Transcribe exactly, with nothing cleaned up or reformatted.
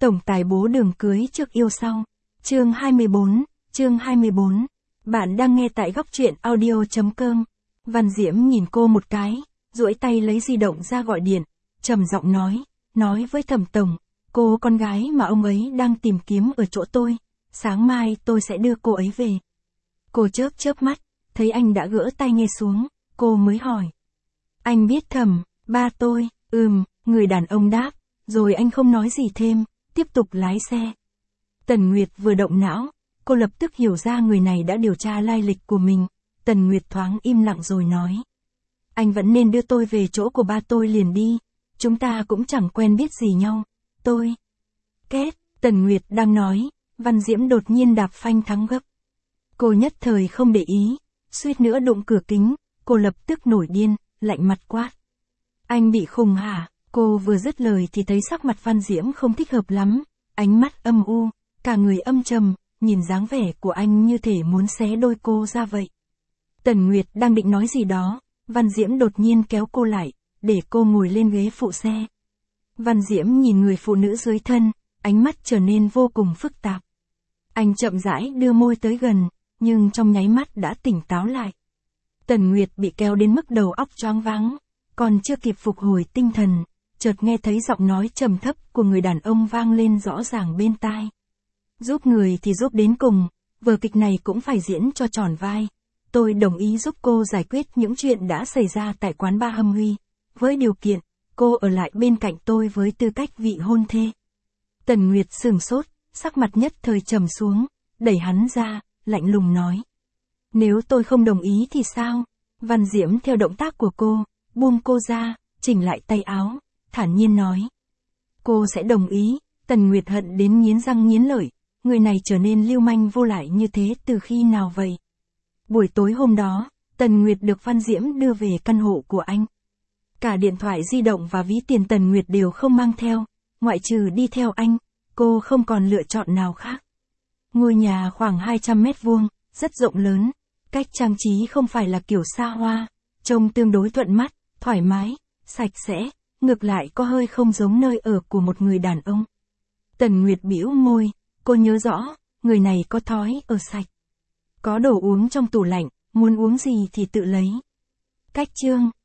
Tổng tài bố đường cưới trước yêu sau. Chương hai mươi bốn, chương hai mươi bốn. Bạn đang nghe tại góc truyện audio chấm com. Văn Diễm nhìn cô một cái, duỗi tay lấy di động ra gọi điện, trầm giọng nói, nói với Thẩm tổng, cô con gái mà ông ấy đang tìm kiếm ở chỗ tôi, sáng mai tôi sẽ đưa cô ấy về. Cô chớp chớp mắt, thấy anh đã gỡ tai nghe xuống, cô mới hỏi. Anh biết Thẩm, ba tôi, ừm, người đàn ông đáp, rồi anh không nói gì thêm, tiếp tục lái xe. Tần Nguyệt vừa động não, cô lập tức hiểu ra người này đã điều tra lai lịch của mình. Tần Nguyệt thoáng im lặng rồi nói. Anh vẫn nên đưa tôi về chỗ của ba tôi liền đi, chúng ta cũng chẳng quen biết gì nhau, tôi. Két, Tần Nguyệt đang nói, Văn Diễm đột nhiên đạp phanh thắng gấp. Cô nhất thời không để ý, suýt nữa đụng cửa kính, cô lập tức nổi điên, lạnh mặt quát. Anh bị khùng hả? Cô vừa dứt lời thì thấy sắc mặt Văn Diễm không thích hợp lắm, ánh mắt âm u, cả người âm trầm, nhìn dáng vẻ của anh như thể muốn xé đôi cô ra vậy. Tần Nguyệt đang định nói gì đó, Văn Diễm đột nhiên kéo cô lại, để cô ngồi lên ghế phụ xe. Văn Diễm nhìn người phụ nữ dưới thân, ánh mắt trở nên vô cùng phức tạp. Anh chậm rãi đưa môi tới gần, nhưng trong nháy mắt đã tỉnh táo lại. Tần Nguyệt bị kéo đến mức đầu óc choáng váng, còn chưa kịp phục hồi tinh thần, chợt nghe thấy giọng nói trầm thấp của người đàn ông vang lên rõ ràng bên tai. Giúp người thì giúp đến cùng, vở kịch này cũng phải diễn cho tròn vai. Tôi đồng ý giúp cô giải quyết những chuyện đã xảy ra tại quán bar Hâm Huy, với điều kiện, cô ở lại bên cạnh tôi với tư cách vị hôn thê. Tần Nguyệt sửng sốt, sắc mặt nhất thời trầm xuống, đẩy hắn ra, lạnh lùng nói. Nếu tôi không đồng ý thì sao? Văn Diễm theo động tác của cô, buông cô ra, chỉnh lại tay áo, thản nhiên nói. Cô sẽ đồng ý. Tần Nguyệt hận đến nghiến răng nghiến lợi, người này trở nên lưu manh vô lại như thế từ khi nào vậy? Buổi tối hôm đó, Tần Nguyệt được Văn Diễm đưa về căn hộ của anh. Cả điện thoại di động và ví tiền Tần Nguyệt đều không mang theo, ngoại trừ đi theo anh, cô không còn lựa chọn nào khác. Ngôi nhà khoảng hai trăm mét vuông, rất rộng lớn, cách trang trí không phải là kiểu xa hoa, trông tương đối thuận mắt, thoải mái, sạch sẽ, ngược lại có hơi không giống nơi ở của một người đàn ông. Tần Nguyệt bĩu môi, cô nhớ rõ, người này có thói ở sạch. Có đồ uống trong tủ lạnh, muốn uống gì thì tự lấy. Cách chương.